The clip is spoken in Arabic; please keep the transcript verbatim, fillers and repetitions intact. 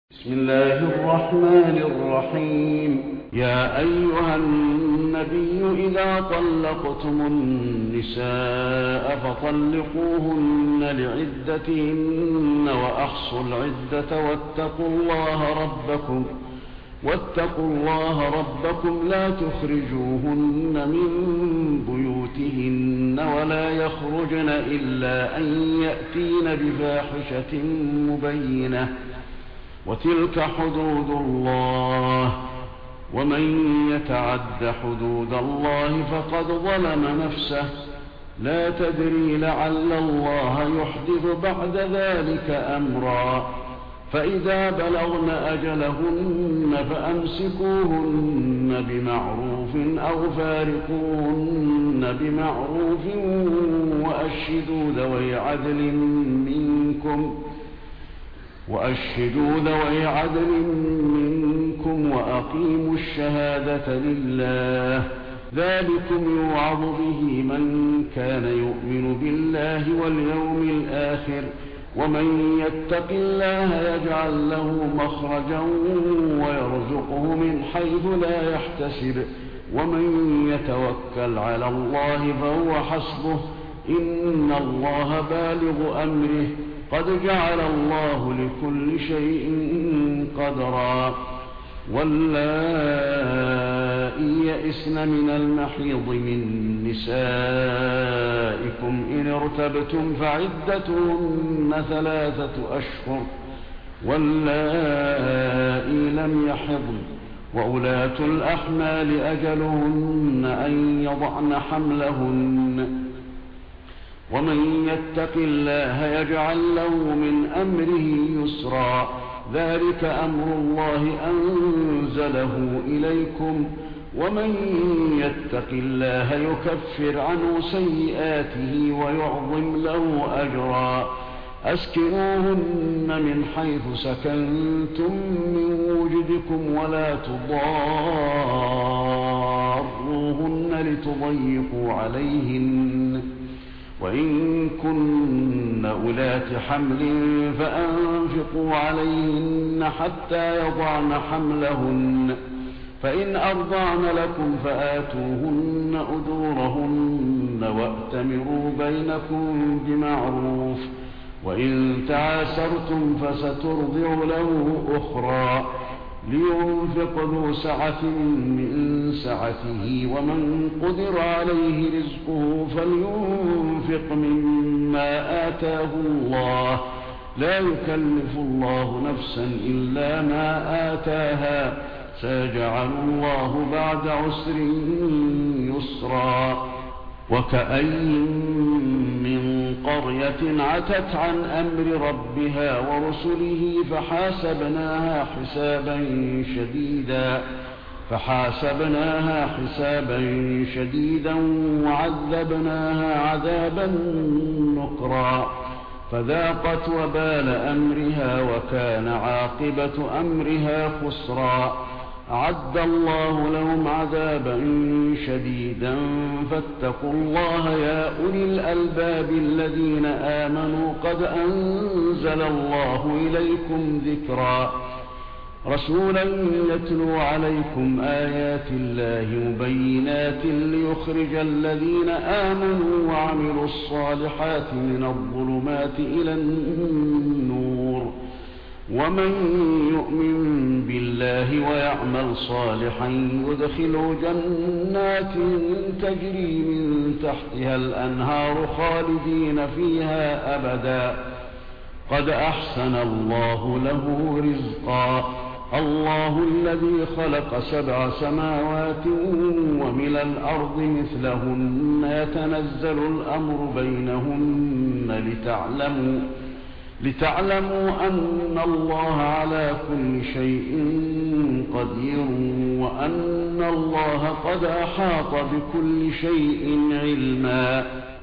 بسم الله الرحمن الرحيم. يا أيها النبي إذا طلقتم النساء فطلقوهن لعدتهن وأحصوا العدة واتقوا الله ربكم واتقوا الله ربكم لا تخرجوهن من بيوتهن ولا يخرجن إلا أن يأتين بفاحشة مبينة وتلك حدود الله ومن يتعد حدود الله فقد ظلم نفسه لا تدري لعل الله يحدث بعد ذلك أمرا فإذا بلغن أجلهن فأمسكوهن بمعروف أو فارقوهن بمعروف وأشهدوا ذوي عدل منكم وأشهدوا ذوي عدل منكم وأقيموا الشهادة لله ذلكم يوعظ به من كان يؤمن بالله واليوم الآخر ومن يتق الله يجعل له مخرجا ويرزقه من حيث لا يحتسب ومن يتوكل على الله فهو حسبه إن الله بالغ أمره قد جعل الله لكل شيء قدرا واللائي يئسن من المحيض من نسائكم إن ارتبتم فعدتهن ثلاثة أشهر واللائي لم يحضن وأولاة الأحمال أجلهن أن يضعن حملهن ومن يتق الله يجعل له من أمره يسرا ذلك أمر الله أنزله إليكم ومن يتق الله يكفر عنه سيئاته ويعظم له أجرا أسكنوهن من حيث سكنتم من وجدكم ولا تضاروهن لتضيقوا عليهن وإن كن أولات حمل فأنفقوا عليهن حتى يضعن حملهن فإن أرضعن لكم فآتوهن أجورهن وأتمروا بينكم بمعروف وإن تعاسرتم فسترضع له أخرى لينفق ذو سعة من سعته ومن قدر عليه رزقه فلينفق مما آتاه الله لا يكلف الله نفسا إلا ما آتاها سيجعل الله بعد عسر يسرا وكأين من قرية عتت عن أمر ربها ورسله فحاسبناها حسابا شديدا فحاسبناها حسابا شديدا وعذبناها عذابا نكرا فذاقت وبال أمرها وكان عاقبة أمرها خسرا أعد الله لهم عذابا شديدا فاتقوا الله يا أولي الألباب الذين آمنوا قد أنزل الله إليكم ذكرا رسولا يتلو عليكم آيات الله مبينات ليخرج الذين آمنوا وعملوا الصالحات من الظلمات إلى النور ومن يؤمن بالله ويعمل صالحا يدخله جنات تجري من تحتها الأنهار خالدين فيها أبدا قد أحسن الله له رزقا الله الذي خلق سبع سماوات ومن الأرض مثلهن يتنزل الأمر بينهن لتعلموا لتعلموا أن الله على كل شيء قدير وأن الله قد أحاط بكل شيء علما